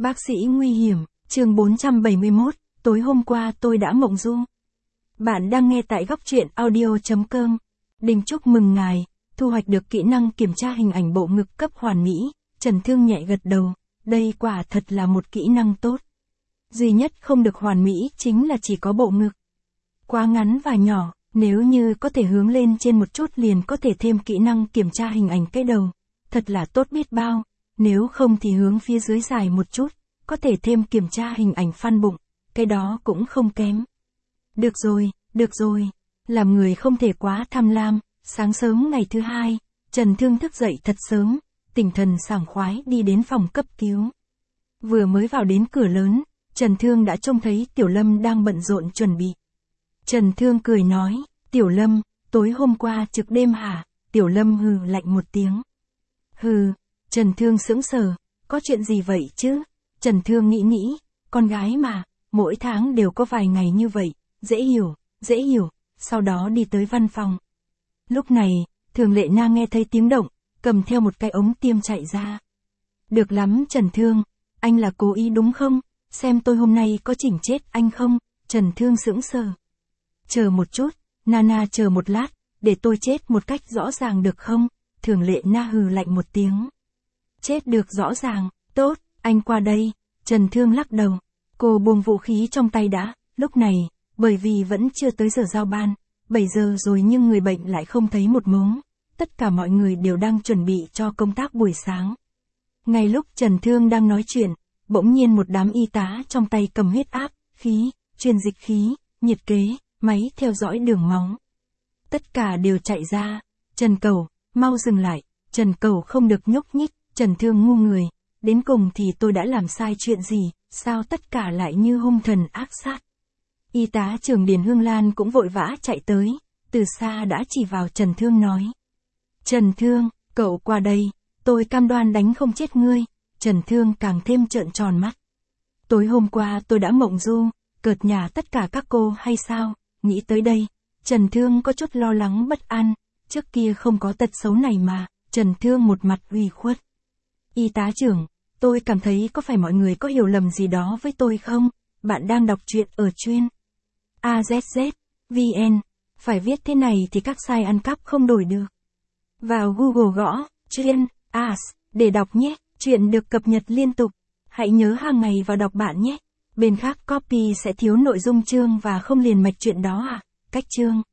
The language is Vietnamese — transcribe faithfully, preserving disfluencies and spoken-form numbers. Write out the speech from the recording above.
Bác sĩ nguy hiểm, chương bốn trăm bảy mươi mốt, tối hôm qua tôi đã mộng du. Bạn đang nghe tại góc truyện audio chấm com. Đình chúc mừng ngài, thu hoạch được kỹ năng kiểm tra hình ảnh bộ ngực cấp hoàn mỹ. Trần Thương nhẹ gật đầu, đây quả thật là một kỹ năng tốt. Duy nhất không được hoàn mỹ chính là chỉ có bộ ngực quá ngắn và nhỏ, nếu như có thể hướng lên trên một chút liền có thể thêm kỹ năng kiểm tra hình ảnh cái đầu. Thật là tốt biết bao, nếu không thì hướng phía dưới dài một chút, có thể thêm kiểm tra hình ảnh fan bụng, cái đó cũng không kém. Được rồi, được rồi, làm người không thể quá tham lam. Sáng sớm ngày thứ hai, Trần Thương thức dậy thật sớm, tinh thần sảng khoái đi đến phòng cấp cứu. Vừa mới vào đến cửa lớn, Trần Thương đã trông thấy Tiểu Lâm đang bận rộn chuẩn bị. Trần Thương cười nói, Tiểu Lâm, tối hôm qua trực đêm hả? Tiểu Lâm hừ lạnh một tiếng. Hừ, Trần Thương sững sờ, có chuyện gì vậy chứ? Trần Thương nghĩ nghĩ, con gái mà, mỗi tháng đều có vài ngày như vậy, dễ hiểu, dễ hiểu, sau đó đi tới văn phòng. Lúc này, Thường Lệ Na nghe thấy tiếng động, cầm theo một cái ống tiêm chạy ra. Được lắm Trần Thương, anh là cố ý đúng không? Xem tôi hôm nay có chỉnh chết anh không? Trần Thương sững sờ. Chờ một chút, Nana chờ một lát, để tôi chết một cách rõ ràng được không? Thường Lệ Na hừ lạnh một tiếng. Chết được rõ ràng, tốt, anh qua đây. Trần Thương lắc đầu. Cô buông vũ khí trong tay đã, lúc này, bởi vì vẫn chưa tới giờ giao ban, bảy giờ rồi nhưng người bệnh lại không thấy một mống. Tất cả mọi người đều đang chuẩn bị cho công tác buổi sáng. Ngay lúc Trần Thương đang nói chuyện, bỗng nhiên một đám y tá trong tay cầm huyết áp, khí, truyền dịch khí, nhiệt kế, máy theo dõi đường máu. Tất cả đều chạy ra. Trần Cầu, mau dừng lại. Trần Cầu không được nhúc nhích. Trần Thương ngu người. Đến cùng thì tôi đã làm sai chuyện gì, sao tất cả lại như hung thần ác sát. Y tá trưởng Điền Hương Lan cũng vội vã chạy tới, từ xa đã chỉ vào Trần Thương nói. Trần Thương, cậu qua đây, tôi cam đoan đánh không chết ngươi. Trần Thương càng thêm trợn tròn mắt. Tối hôm qua tôi đã mộng du, cợt nhả tất cả các cô hay sao? Nghĩ tới đây, Trần Thương có chút lo lắng bất an, trước kia không có tật xấu này mà. Trần Thương một mặt ủy khuất. Y tá trưởng, tôi cảm thấy có phải mọi người có hiểu lầm gì đó với tôi không? Bạn đang đọc truyện ở chuyên a zét zét vê en, phải viết thế này thì các site ăn cắp không đổi được. Vào Google gõ chuyên as để đọc nhé, chuyện được cập nhật liên tục. Hãy nhớ hàng ngày vào đọc bạn nhé. Bên khác copy sẽ thiếu nội dung chương và không liền mạch chuyện đó à? Cách chương